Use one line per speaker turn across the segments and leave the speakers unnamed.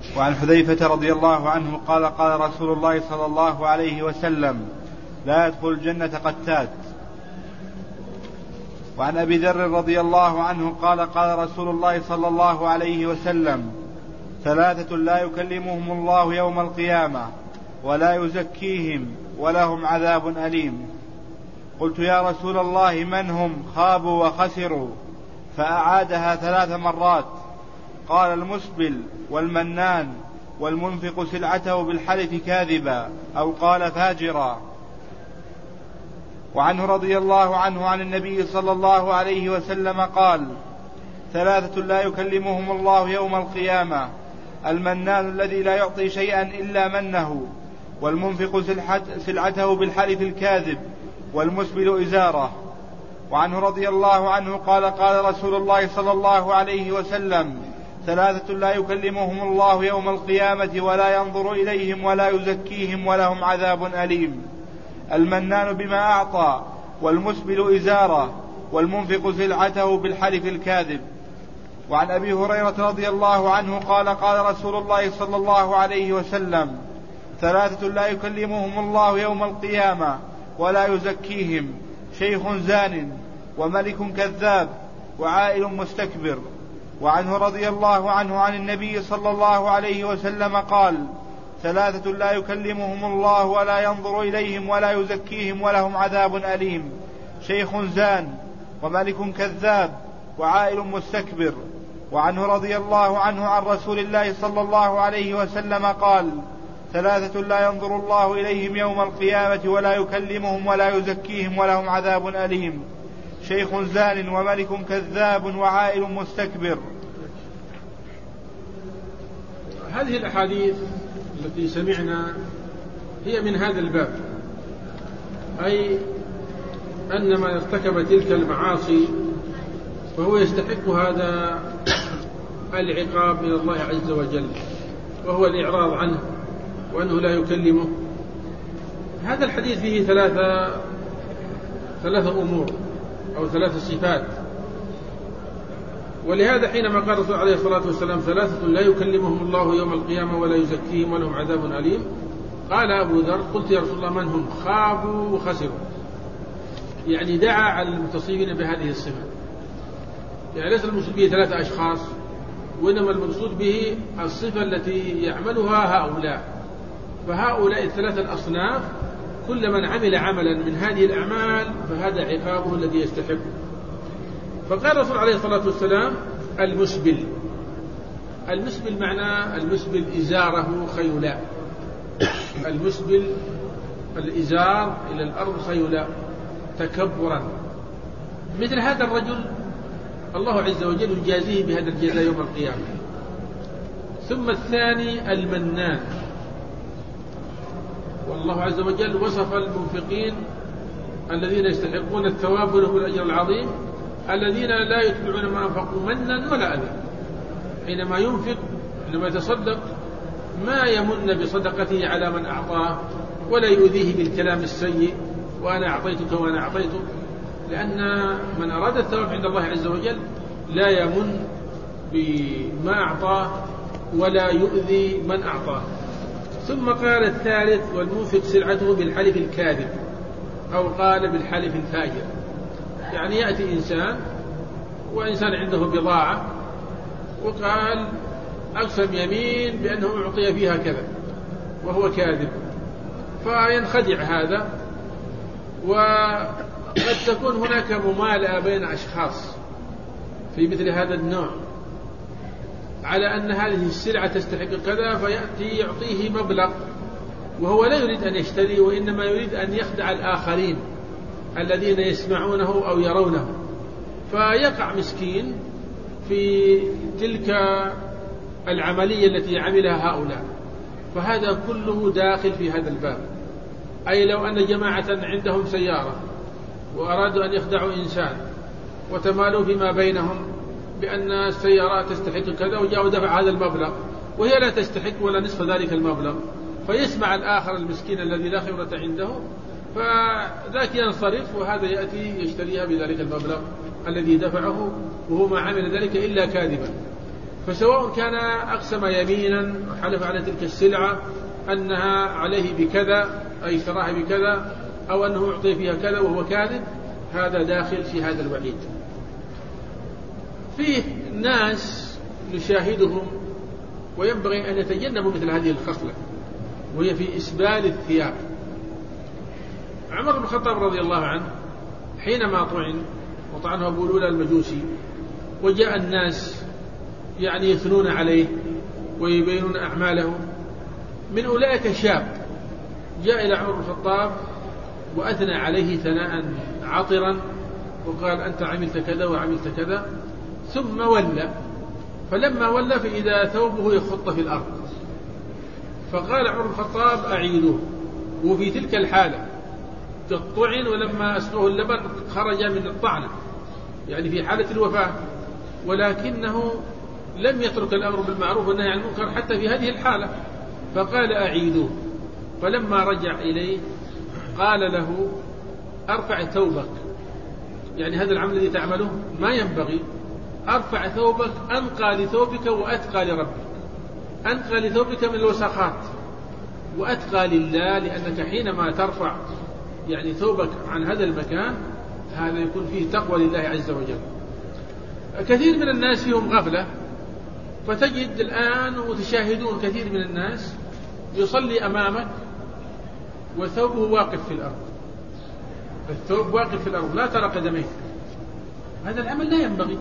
وعن حذيفة رضي الله عنه قال قال رسول الله صلى الله عليه وسلم لا يدخل الجنة قتات. وعن أبي ذر رضي الله عنه قال قال رسول الله صلى الله عليه وسلم ثلاثة لا يكلمهم الله يوم القيامة ولا يزكيهم ولهم عذاب أليم. قلت يا رسول الله من هم؟ خابوا وخسروا. فأعادها 3 مرات. قال المسبل والمنان والمنفق سلعته بالحلف كاذبا أو قال فاجرا. وعنه رضي الله عنه عن النبي صلى الله عليه وسلم قال 3 لا يكلمهم الله يوم القيامة المنان الذي لا يعطي شيئا إلا منه والمنفق سلعته بالحلف الكاذب والمسبل إزاره. وعنه رضي الله عنه قال قال رسول الله صلى الله عليه وسلم 3 لا يكلمهم الله يوم القيامة ولا ينظر إليهم ولا يزكيهم ولهم عذاب أليم. المنان بما أعطى والمسبل إزاره والمنفق سلعته بالحلف الكاذب. وعن أبي هريرة رضي الله عنه قال قال رسول الله صلى الله عليه وسلم 3 لا يكلمهم الله يوم القيامة ولا يزكيهم شيخ زان وملك كذاب وعائل مستكبر. وعنه رضي الله عنه عن النبي صلى الله عليه وسلم قال 3 لا يكلمهم الله ولا ينظر إليهم ولا يزكيهم ولهم عذاب أليم شيخ زان وملك كذاب وعائل مستكبر. وعنه رضي الله عنه عن رسول الله صلى الله عليه وسلم قال 3 لا ينظر الله إليهم يوم القيامة ولا يكلمهم ولا يزكيهم ولهم عذاب أليم شيخ زان وملك كذاب وعائل مستكبر.
هذه الأحاديث التي سمعنا هي من هذا الباب، أي أن من ارتكب تلك المعاصي فهو يستحق هذا العقاب من الله عز وجل، وهو الإعراض عنه وأنه لا يكلمه. هذا الحديث فيه ثلاثة أمور أو 3 صفات. ولهذا حينما قال الرسول عليه الصلاة والسلام 3 لا يكلمهم الله يوم القيامة ولا يزكيهم ولهم عذاب أليم، قال أبو ذر قلت يا رسول الله من هم؟ خابوا وخسروا. يعني دعا على المتصفين بهذه الصفة. يعني ليس المقصود به 3 أشخاص، وإنما المقصود به الصفة التي يعملها هؤلاء. فهؤلاء 3 الأصناف كل من عمل عملا من هذه الأعمال فهذا عقابه الذي يستحقه. فقال الرسول عليه الصلاة والسلام المسبل معناه المسبل إزاره خيلاء، المسبل الإزار إلى الأرض خيلاء تكبرا. مثل هذا الرجل الله عز وجل يجازيه بهذا الجزاء يوم القيامة. ثم الثاني المنان، والله عز وجل وصف المنفقين الذين يستحقون الثواب ولهم الأجر العظيم الذين لا يتبعون ما أنفقوا منا ولا أذى. حينما ينفق، حينما يتصدق، ما يمن بصدقته على من أعطاه ولا يؤذيه بالكلام السيء وأنا أعطيتك وأنا أعطيتك، لأن من أراد الثواب عند الله عز وجل لا يمن بما أعطاه ولا يؤذي من أعطاه. ثم قال الثالث والمنفق سلعته بالحلف الكاذب أو قال بالحلف الفاجر. يعني يأتي إنسان وإنسان عنده بضاعة وقال أقسم يمين بأنه أعطي فيها كذا وهو كاذب، فينخدع هذا. وقد تكون هناك ممالأة بين أشخاص في مثل هذا النوع على أن هذه السلعة تستحق كذا، فيأتي يعطيه مبلغ وهو لا يريد أن يشتري، وإنما يريد أن يخدع الآخرين الذين يسمعونه أو يرونه، فيقع مسكين في تلك العملية التي عملها هؤلاء. فهذا كله داخل في هذا الباب. أي لو أن جماعة عندهم سيارة وأرادوا أن يخدعوا إنسان وتمالوا فيما بينهم بأن السيارات تستحق كذا وجاءوا دفع هذا المبلغ وهي لا تستحق ولا نصف ذلك المبلغ، فيسمع الآخر المسكين الذي لا خبرة عنده فذاك ينصرف وهذا يأتي يشتريها بذلك المبلغ الذي دفعه وهو ما عمل ذلك إلا كاذبا. فسواء كان أقسم يمينا وحلف على تلك السلعة أنها عليه بكذا أي اشتراها بكذا أو أنه يعطي فيها كذا وهو كاذب، هذا داخل في هذا الوعيد. فيه ناس نشاهدهم وينبغي أن يتجنبوا مثل هذه الخصلة، وهي في إسبال الثياب. عمر بن الخطاب رضي الله عنه حينما وطعنه أبو لولى المجوسي، وجاء الناس يعني يثنون عليه ويبينون أعمالهم، من أولئك شاب جاء إلى عمر بن الخطاب وأثنى عليه ثناء عطرا وقال أنت عملت كذا وعملت كذا، ثم ولى. فلما ولى فإذا ثوبه يخط في الأرض، فقال عمر بن الخطاب أعيدوه. وفي تلك الحالة الطعن، ولما أسقوه اللبن خرج من الطعنة يعني في حالة الوفاة، ولكنه لم يترك الأمر بالمعروف والنهي عن المنكر حتى في هذه الحالة، فقال أعيدوه. فلما رجع إليه قال له أرفع ثوبك، يعني هذا العمل الذي تعمله ما ينبغي، أرفع ثوبك أنقى لثوبك وأتقى لربك، أنقى لثوبك من الوسخات وأتقى لله، لأنك حينما ترفع يعني ثوبك عن هذا المكان هذا يكون فيه تقوى لله عز وجل. كثير من الناس فيهم غفلة، فتجد الآن وتشاهدون كثير من الناس يصلي أمامك وثوبه واقف في الأرض، الثوب واقف في الأرض لا ترى قدميه، هذا العمل لا ينبغي،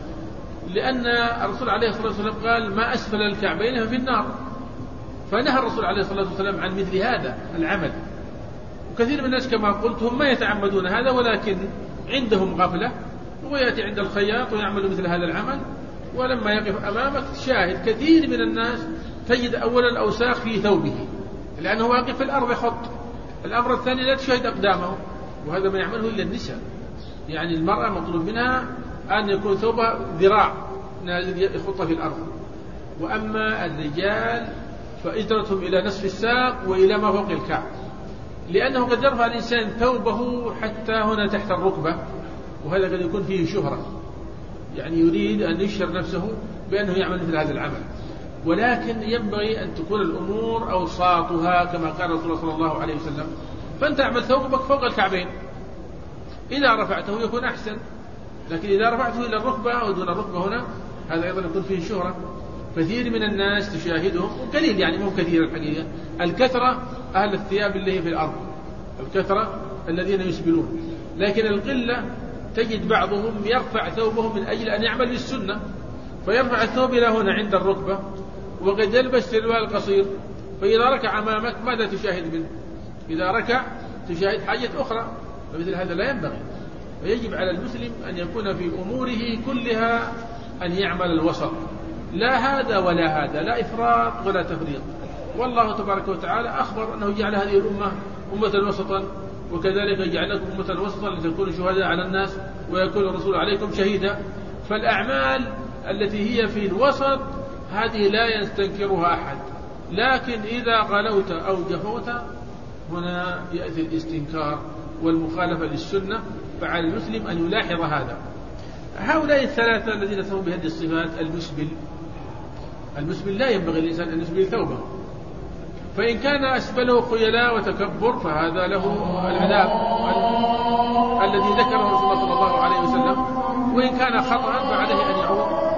لأن الرسول عليه الصلاة والسلام قال ما أسفل الكعبين ففي النار، فنهى الرسول عليه الصلاة والسلام عن مثل هذا العمل. وكثير من الناس كما قلت هم ما يتعمدون هذا، ولكن عندهم غفلة، ويأتي عند الخياط ويعمل مثل هذا العمل، ولما يقف أمامك تشاهد كثير من الناس تجد أولا الأوساخ في ثوبه لأنه واقف في الأرض يخط. الأمر الثاني لا تشاهد أقدامه، وهذا ما يعمله إلا النساء، يعني المرأة مطلوب منها أن يكون ثوبها ذراع نازل يخط في الأرض. وأما الرجال فإجرتهم إلى نصف الساق وإلى ما فوق الكعب، لأنه قد يرفع الإنسان ثوبه حتى هنا تحت الركبة، وهذا قد يكون فيه شهرة، يعني يريد أن يشهر نفسه بأنه يعمل مثل هذا العمل. ولكن ينبغي أن تكون الأمور أوساطها كما قال رسول الله صلى الله عليه وسلم، فأنت اعمل ثوبك فوق الكعبين، إذا رفعته يكون أحسن، لكن إذا رفعته إلى الركبة أو دون الركبة هنا هذا أيضا يكون فيه شهرة. كثير من الناس تشاهدهم، وقليل يعني مو كثير الحقيقة، الكثرة أهل الثياب اللي هي في الأرض، الكثرة الذين يسبلون، لكن القلة تجد بعضهم يرفع ثوبه من أجل أن يعمل بالسنة، فيرفع الثوب إلى هنا عند الركبة، وقد يلبس سروال قصير، فإذا ركع أمامك ماذا تشاهد منه؟ إذا ركع تشاهد حاجة أخرى، فمثل هذا لا ينبغي. فيجب على المسلم أن يكون في أموره كلها أن يعمل الوسط، لا هذا ولا هذا، لا إفراط ولا تفريط. والله تبارك وتعالى أخبر أنه جعل هذه الأمة أمة وسطا، وكذلك جعلكم أمة وسطا لتكونوا شهداء على الناس ويكون الرسول عليكم شهيدا. فالأعمال التي هي في الوسط هذه لا يستنكرها أحد، لكن إذا غلوت أو جفوت هنا يأتي الاستنكار والمخالفة للسنة، فعلى المسلم أن يلاحظ هذا. هؤلاء الثلاثة الذين سموا بهذه الصفات، المسبل لا ينبغي الإنسان أن يسبل ثوبه، فإن كان أسبله خيلاء وتكبر فهذا له العذاب الذي ذكره رسول الله صلى الله عليه وسلم، وإن كان خطأ فعليه أن يعود